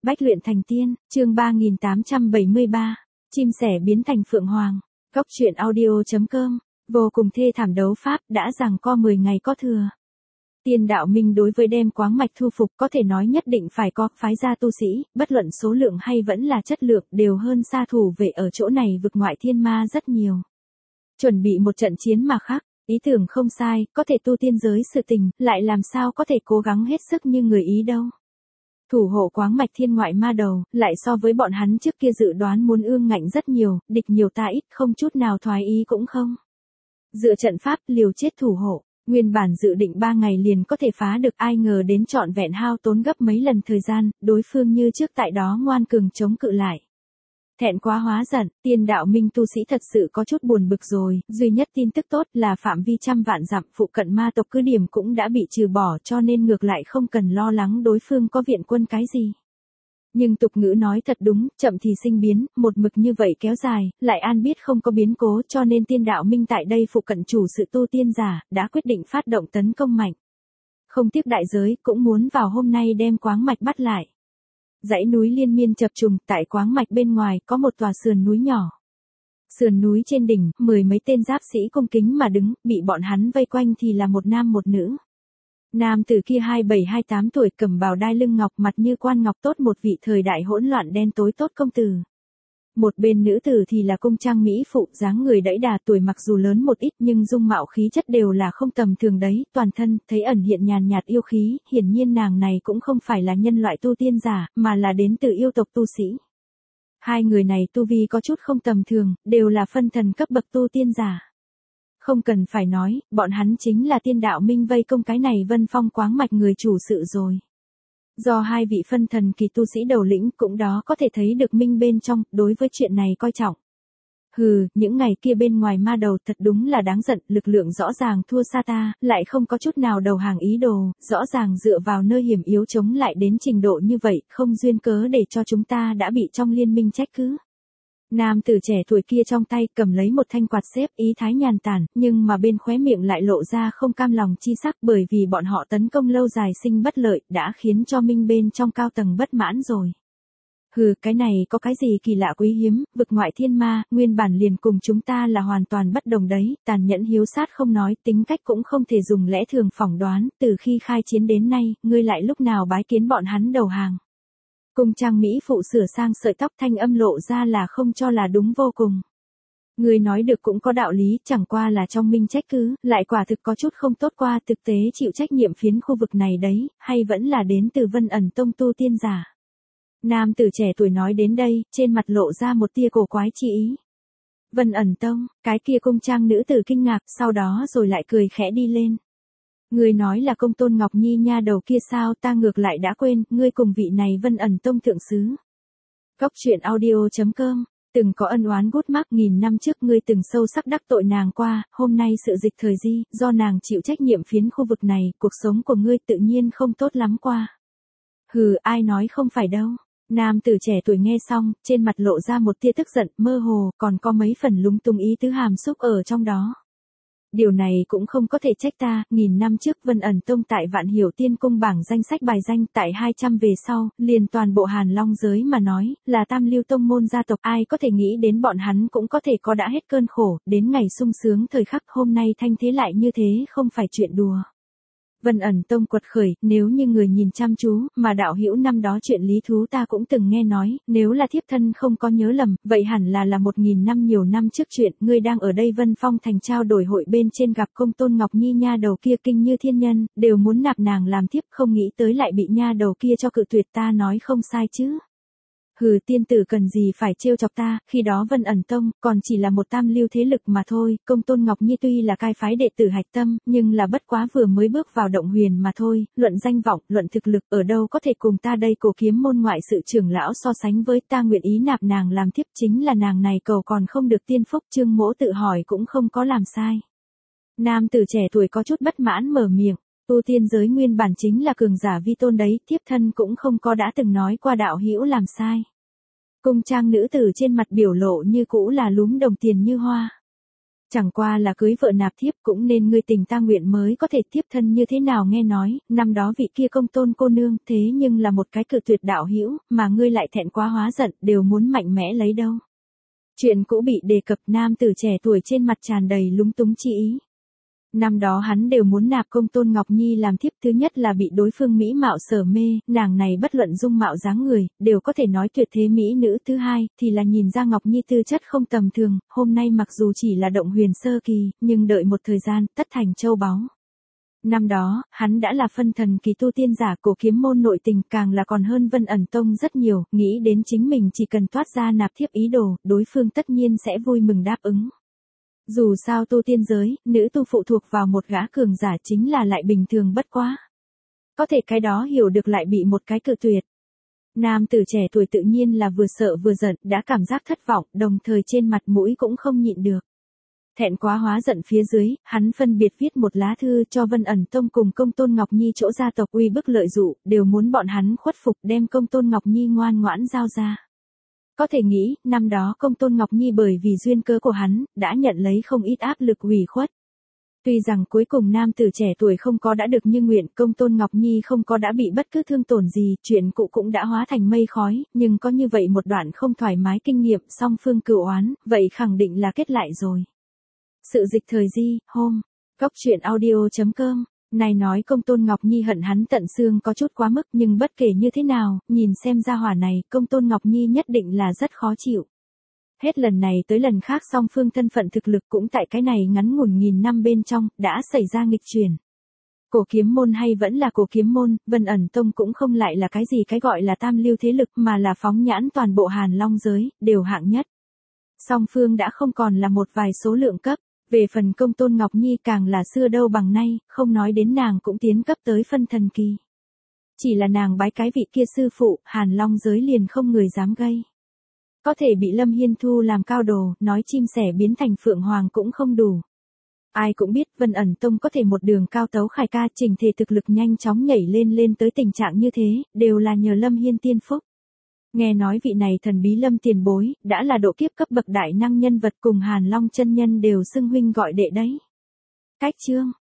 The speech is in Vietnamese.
Bách luyện thành tiên, chương 3873, chim sẻ biến thành phượng hoàng. Góc truyện audio.com, vô cùng thê thảm đấu pháp đã giằng co 10 ngày có thừa. Tiên đạo minh đối với đem quáng mạch thu phục có thể nói nhất định phải có phái gia tu sĩ, bất luận số lượng hay vẫn là chất lượng đều hơn xa thủ vệ ở chỗ này vực ngoại thiên ma rất nhiều. Chuẩn bị một trận chiến mà khác, ý tưởng không sai, có thể tu tiên giới sự tình, lại làm sao có thể cố gắng hết sức như người Ý đâu. Thủ hộ quáng mạch thiên ngoại ma đầu, lại so với bọn hắn trước kia dự đoán muốn ương ngạnh rất nhiều, địch nhiều ta ít, không chút nào thoái ý cũng không. Dựa trận pháp liều chết thủ hộ, nguyên bản dự định 3 ngày liền có thể phá được, ai ngờ đến trọn vẹn hao tốn gấp mấy lần thời gian, đối phương như trước tại đó ngoan cường chống cự lại. Thẹn quá hóa giận, tiên đạo minh tu sĩ thật sự có chút buồn bực rồi, duy nhất tin tức tốt là phạm vi trăm vạn dặm phụ cận ma tộc cứ điểm cũng đã bị trừ bỏ, cho nên ngược lại không cần lo lắng đối phương có viện quân cái gì. Nhưng tục ngữ nói thật đúng, chậm thì sinh biến, một mực như vậy kéo dài, lại an biết không có biến cố, cho nên tiên đạo minh tại đây phụ cận chủ sự tu tiên giả, đã quyết định phát động tấn công mạnh. Không tiếc đại giới, cũng muốn vào hôm nay đem quáng mạch bắt lại. Dãy núi liên miên chập trùng, tại quáng mạch bên ngoài có một tòa sườn núi nhỏ. Sườn núi trên đỉnh, 10 mấy tên giáp sĩ cung kính mà đứng, bị bọn hắn vây quanh thì là một nam một nữ. Nam tử kia 27-28 tuổi, cầm bào đai lưng ngọc, mặt như quan ngọc, tốt một vị thời đại hỗn loạn đen tối tốt công tử. Một bên nữ tử thì là cung trang mỹ phụ, dáng người đẫy đà, tuổi mặc dù lớn một ít nhưng dung mạo khí chất đều là không tầm thường đấy, toàn thân thấy ẩn hiện nhàn nhạt yêu khí, hiển nhiên nàng này cũng không phải là nhân loại tu tiên giả, mà là đến từ yêu tộc tu sĩ. Hai người này tu vi có chút không tầm thường, đều là phân thần cấp bậc tu tiên giả. Không cần phải nói, bọn hắn chính là tiên đạo minh vây công cái này Vân Phong quáng mạch người chủ sự rồi. Do hai vị phân thần kỳ tu sĩ đầu lĩnh cũng đó có thể thấy được minh bên trong, đối với chuyện này coi trọng. Hừ, những ngày kia bên ngoài ma đầu thật đúng là đáng giận, lực lượng rõ ràng thua xa ta, lại không có chút nào đầu hàng ý đồ, rõ ràng dựa vào nơi hiểm yếu chống lại đến trình độ như vậy, không duyên cớ để cho chúng ta đã bị trong liên minh trách cứ. Nam tử trẻ tuổi kia trong tay cầm lấy một thanh quạt xếp, ý thái nhàn tản, nhưng mà bên khóe miệng lại lộ ra không cam lòng chi sắc, bởi vì bọn họ tấn công lâu dài sinh bất lợi, đã khiến cho minh bên trong cao tầng bất mãn rồi. Hừ, cái này có cái gì kỳ lạ quý hiếm, vực ngoại thiên ma, nguyên bản liền cùng chúng ta là hoàn toàn bất đồng đấy, tàn nhẫn hiếu sát không nói, tính cách cũng không thể dùng lẽ thường phỏng đoán, từ khi khai chiến đến nay, ngươi lại lúc nào bái kiến bọn hắn đầu hàng. Cung trang mỹ phụ sửa sang sợi tóc, thanh âm lộ ra là không cho là đúng vô cùng. Người nói được cũng có đạo lý, chẳng qua là trong minh trách cứ, lại quả thực có chút không tốt qua, thực tế chịu trách nhiệm phiến khu vực này đấy, hay vẫn là đến từ Vân Ẩn Tông tu tiên giả. Nam tử trẻ tuổi nói đến đây, trên mặt lộ ra một tia cổ quái chi ý. Vân Ẩn Tông, cái kia cung trang nữ tử kinh ngạc, sau đó rồi lại cười khẽ đi lên. Ngươi nói là Công Tôn Ngọc Nhi nha đầu kia sao, ta ngược lại đã quên, ngươi cùng vị này Vân Ẩn Tông thượng sứ. Góc truyện audio.com, từng có ân oán gút mắc, 1000 năm trước ngươi từng sâu sắc đắc tội nàng qua, hôm nay sự dịch thời di, do nàng chịu trách nhiệm phiến khu vực này, cuộc sống của ngươi tự nhiên không tốt lắm qua. Hừ, ai nói không phải đâu. Nam tử trẻ tuổi nghe xong, trên mặt lộ ra một tia tức giận, mơ hồ, còn có mấy phần lúng túng ý tứ hàm xúc ở trong đó. Điều này cũng không có thể trách ta, 1000 năm trước Vân Ẩn Tông tại Vạn Hiểu Tiên Cung bảng danh sách bài danh, tại 200 về sau, liền toàn bộ Hàn Long giới mà nói, là tam lưu tông môn gia tộc, ai có thể nghĩ đến bọn hắn cũng có thể có đã hết cơn khổ, đến ngày sung sướng thời khắc, hôm nay thanh thế lại như thế, không phải chuyện đùa. Vân Ẩn Tông quật khởi, nếu như người nhìn chăm chú, mà đạo hữu năm đó chuyện lý thú ta cũng từng nghe nói, nếu là thiếp thân không có nhớ lầm, vậy hẳn là 1000 năm nhiều năm trước chuyện, ngươi đang ở đây Vân Phong thành trao đổi hội bên trên gặp Công Tôn Ngọc Nhi nha đầu kia kinh như thiên nhân, đều muốn nạp nàng làm thiếp, không nghĩ tới lại bị nha đầu kia cho cự tuyệt, ta nói không sai chứ. Hừ, tiên tử cần gì phải trêu chọc ta, khi đó Vân Ẩn Tông còn chỉ là một tam lưu thế lực mà thôi, Công Tôn Ngọc Nhi tuy là cai phái đệ tử hạch tâm, nhưng là bất quá vừa mới bước vào động huyền mà thôi, luận danh vọng, luận thực lực, ở đâu có thể cùng ta đây cổ kiếm môn ngoại sự trưởng lão so sánh với, ta nguyện ý nạp nàng làm thiếp, chính là nàng này cầu còn không được tiên phúc, Trương Mỗ tự hỏi cũng không có làm sai. Nam tử trẻ tuổi có chút bất mãn mở miệng. Tu tiên giới nguyên bản chính là cường giả vi tôn đấy, thiếp thân cũng không có đã từng nói qua đạo hữu làm sai. Cung trang nữ tử trên mặt biểu lộ như cũ là lúm đồng tiền như hoa. Chẳng qua là cưới vợ nạp thiếp cũng nên ngươi tình ta nguyện mới có thể tiếp thân như thế nào, nghe nói, năm đó vị kia Công Tôn cô nương thế nhưng là một cái cự tuyệt đạo hữu, mà ngươi lại thẹn quá hóa giận, đều muốn mạnh mẽ lấy đâu. Chuyện cũ bị đề cập, nam tử trẻ tuổi trên mặt tràn đầy lúng túng chi ý. Năm đó hắn đều muốn nạp Công Tôn Ngọc Nhi làm thiếp, thứ nhất là bị đối phương mỹ mạo sở mê, nàng này bất luận dung mạo dáng người, đều có thể nói tuyệt thế mỹ nữ, thứ hai, thì là nhìn ra Ngọc Nhi tư chất không tầm thường, hôm nay mặc dù chỉ là động huyền sơ kỳ, nhưng đợi một thời gian, tất thành châu báu. Năm đó, hắn đã là phân thần kỳ tu tiên giả, Cổ Kiếm môn nội tình càng là còn hơn Vân Ẩn Tông rất nhiều, nghĩ đến chính mình chỉ cần toát ra nạp thiếp ý đồ, đối phương tất nhiên sẽ vui mừng đáp ứng. Dù sao tu tiên giới, nữ tu phụ thuộc vào một gã cường giả chính là lại bình thường bất quá. Có thể cái đó hiểu được lại bị một cái cự tuyệt. Nam tử trẻ tuổi tự nhiên là vừa sợ vừa giận, đã cảm giác thất vọng, đồng thời trên mặt mũi cũng không nhịn được. Thẹn quá hóa giận phía dưới, hắn phân biệt viết một lá thư cho Vân Ẩn Tông cùng Công Tôn Ngọc Nhi chỗ gia tộc uy bức lợi dụ, đều muốn bọn hắn khuất phục đem Công Tôn Ngọc Nhi ngoan ngoãn giao ra. Có thể nghĩ, năm đó Công Tôn Ngọc Nhi bởi vì duyên cớ của hắn, đã nhận lấy không ít áp lực ủy khuất. Tuy rằng cuối cùng nam tử trẻ tuổi không có đã được như nguyện, Công Tôn Ngọc Nhi không có đã bị bất cứ thương tổn gì, chuyện cũ cũng đã hóa thành mây khói, nhưng có như vậy một đoạn không thoải mái kinh nghiệm song phương cửu oán, vậy khẳng định là kết lại rồi. Sự dịch thời di, hôm, góc truyện audio.com. Này nói Công Tôn Ngọc Nhi hận hắn tận xương có chút quá mức, nhưng bất kể như thế nào, nhìn xem gia hỏa này, Công Tôn Ngọc Nhi nhất định là rất khó chịu. Hết lần này tới lần khác song phương thân phận thực lực cũng tại cái này ngắn ngủn nghìn năm bên trong, đã xảy ra nghịch chuyển. Cổ Kiếm môn hay vẫn là Cổ Kiếm môn, Vân Ẩn Tông cũng không lại là cái gì cái gọi là tam lưu thế lực mà là phóng nhãn toàn bộ Hàn Long giới, đều hạng nhất. Song phương đã không còn là một vài số lượng cấp. Về phần Công Tôn Ngọc Nhi càng là xưa đâu bằng nay, không nói đến nàng cũng tiến cấp tới phân thần kỳ. Chỉ là nàng bái cái vị kia sư phụ, Hàn Long giới liền không người dám gây. Có thể bị Lâm Hiên thu làm cao đồ, nói chim sẻ biến thành phượng hoàng cũng không đủ. Ai cũng biết Vân Ẩn Tông có thể một đường cao tấu khải ca, trình thể thực lực nhanh chóng nhảy lên tới tình trạng như thế, đều là nhờ Lâm Hiên tiên phúc. Nghe nói vị này thần bí Lâm tiền bối, đã là độ kiếp cấp bậc đại năng nhân vật, cùng Hàn Long chân nhân đều xưng huynh gọi đệ đấy. Cách chương